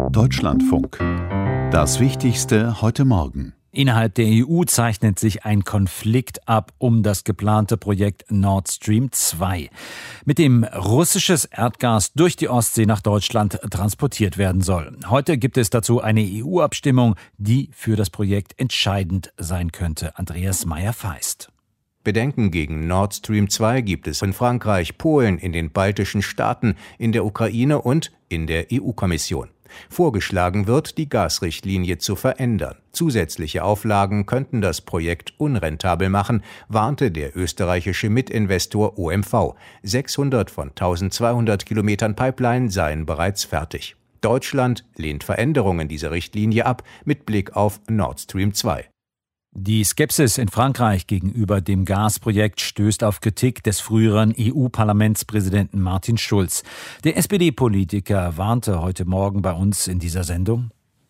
Deutschlandfunk. Das Wichtigste heute Morgen. Innerhalb der EU zeichnet sich ein Konflikt ab um das geplante Projekt Nord Stream 2, mit dem russisches Erdgas durch die Ostsee nach Deutschland transportiert werden soll. Heute gibt es dazu eine EU-Abstimmung, die für das Projekt entscheidend sein könnte. Andreas Meyer-Feist. Bedenken gegen Nord Stream 2 gibt es in Frankreich, Polen, in den baltischen Staaten, in der Ukraine und in der EU-Kommission. Vorgeschlagen wird, die Gasrichtlinie zu verändern. Zusätzliche Auflagen könnten das Projekt unrentabel machen, warnte der österreichische Mitinvestor OMV. 600 von 1200 Kilometern Pipeline seien bereits fertig. Deutschland lehnt Veränderungen dieser Richtlinie ab mit Blick auf Nord Stream 2. Die Skepsis in Frankreich gegenüber dem Gasprojekt stößt auf Kritik des früheren EU-Parlamentspräsidenten Martin Schulz. Der SPD-Politiker warnte heute Morgen bei uns in dieser Sendung.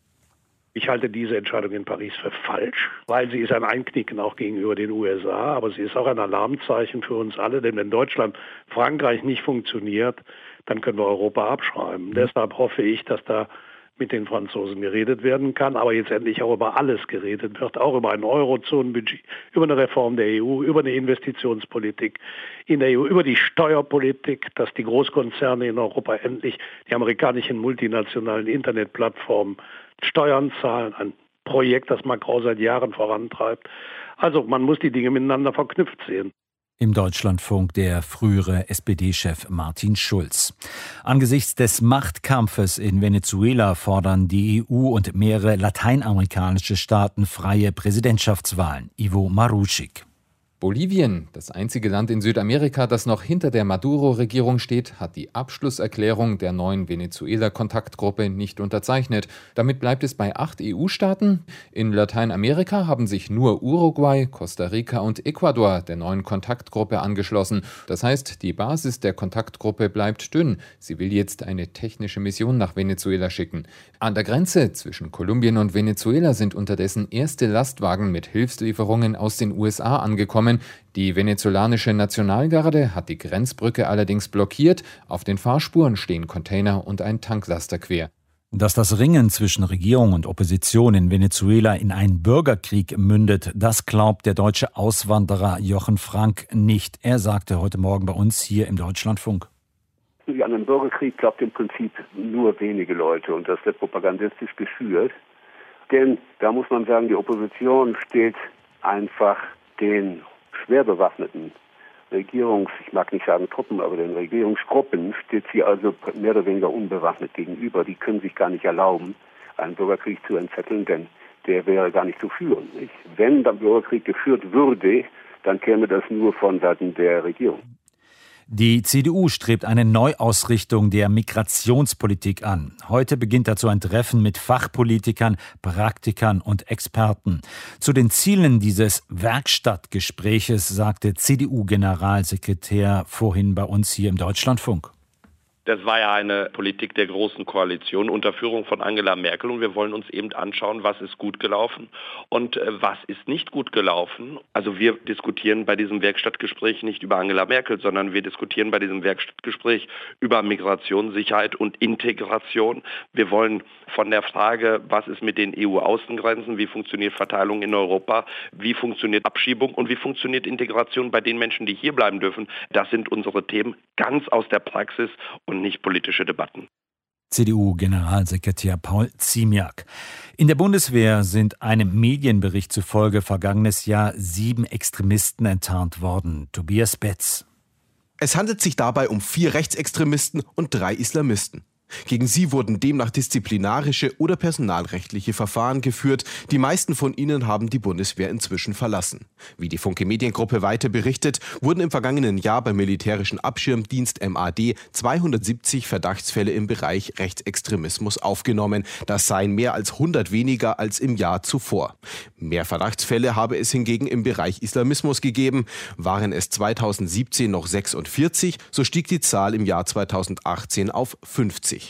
Ich halte diese Entscheidung in Paris für falsch, weil sie ist ein Einknicken auch gegenüber den USA, aber sie ist auch ein Alarmzeichen für uns alle, denn wenn Deutschland, Frankreich nicht funktioniert, dann können wir Europa abschreiben. Deshalb hoffe ich, dass da mit den Franzosen geredet werden kann, aber jetzt endlich auch über alles geredet wird, auch über ein Eurozonenbudget, über eine Reform der EU, über eine Investitionspolitik in der EU, über die Steuerpolitik, dass die Großkonzerne in Europa endlich die amerikanischen multinationalen Internetplattformen Steuern zahlen, ein Projekt, das Macron seit Jahren vorantreibt. Also man muss die Dinge miteinander verknüpft sehen. Im Deutschlandfunk der frühere SPD-Chef Martin Schulz. Angesichts des Machtkampfes in Venezuela fordern die EU und mehrere lateinamerikanische Staaten freie Präsidentschaftswahlen. Ivo Marušík. Bolivien, das einzige Land in Südamerika, das noch hinter der Maduro-Regierung steht, hat die Abschlusserklärung der neuen Venezuela-Kontaktgruppe nicht unterzeichnet. Damit bleibt es bei 8 EU-Staaten. In Lateinamerika haben sich nur Uruguay, Costa Rica und Ecuador der neuen Kontaktgruppe angeschlossen. Das heißt, die Basis der Kontaktgruppe bleibt dünn. Sie will jetzt eine technische Mission nach Venezuela schicken. An der Grenze zwischen Kolumbien und Venezuela sind unterdessen erste Lastwagen mit Hilfslieferungen aus den USA angekommen. Die venezolanische Nationalgarde hat die Grenzbrücke allerdings blockiert. Auf den Fahrspuren stehen Container und ein Tanklaster quer. Dass das Ringen zwischen Regierung und Opposition in Venezuela in einen Bürgerkrieg mündet, das glaubt der deutsche Auswanderer Jochen Frank nicht. Er sagte heute Morgen bei uns hier im Deutschlandfunk. An einen Bürgerkrieg glaubt im Prinzip nur wenige Leute und das wird propagandistisch geschürt. Denn da muss man sagen, die Opposition steht einfach den schwer bewaffneten ich mag nicht sagen Truppen, aber den Regierungsgruppen steht sie also mehr oder weniger unbewaffnet gegenüber. Die können sich gar nicht erlauben, einen Bürgerkrieg zu entzetteln, denn der wäre gar nicht zu führen. Nicht? Wenn der Bürgerkrieg geführt würde, dann käme das nur von Seiten der Regierung. Die CDU strebt eine Neuausrichtung der Migrationspolitik an. Heute beginnt dazu ein Treffen mit Fachpolitikern, Praktikern und Experten. Zu den Zielen dieses Werkstattgespräches sagte CDU-Generalsekretär vorhin bei uns hier im Deutschlandfunk. Das war ja eine Politik der Großen Koalition unter Führung von Angela Merkel und wir wollen uns eben anschauen, was ist gut gelaufen und was ist nicht gut gelaufen. Also wir diskutieren bei diesem Werkstattgespräch nicht über Angela Merkel, sondern wir diskutieren bei diesem Werkstattgespräch über Migration, Sicherheit und Integration. Wir wollen von der Frage, was ist mit den EU-Außengrenzen, wie funktioniert Verteilung in Europa, wie funktioniert Abschiebung und wie funktioniert Integration bei den Menschen, die hier bleiben dürfen. Das sind unsere Themen ganz aus der Praxis und nicht politische Debatten. CDU-Generalsekretär Paul Ziemiak. In der Bundeswehr sind einem Medienbericht zufolge vergangenes Jahr 7 Extremisten enttarnt worden. Tobias Betz. Es handelt sich dabei um 4 Rechtsextremisten und 3 Islamisten. Gegen sie wurden demnach disziplinarische oder personalrechtliche Verfahren geführt. Die meisten von ihnen haben die Bundeswehr inzwischen verlassen. Wie die Funke Mediengruppe weiter berichtet, wurden im vergangenen Jahr beim militärischen Abschirmdienst MAD 270 Verdachtsfälle im Bereich Rechtsextremismus aufgenommen. Das seien mehr als 100 weniger als im Jahr zuvor. Mehr Verdachtsfälle habe es hingegen im Bereich Islamismus gegeben. Waren es 2017 noch 46, so stieg die Zahl im Jahr 2018 auf 50.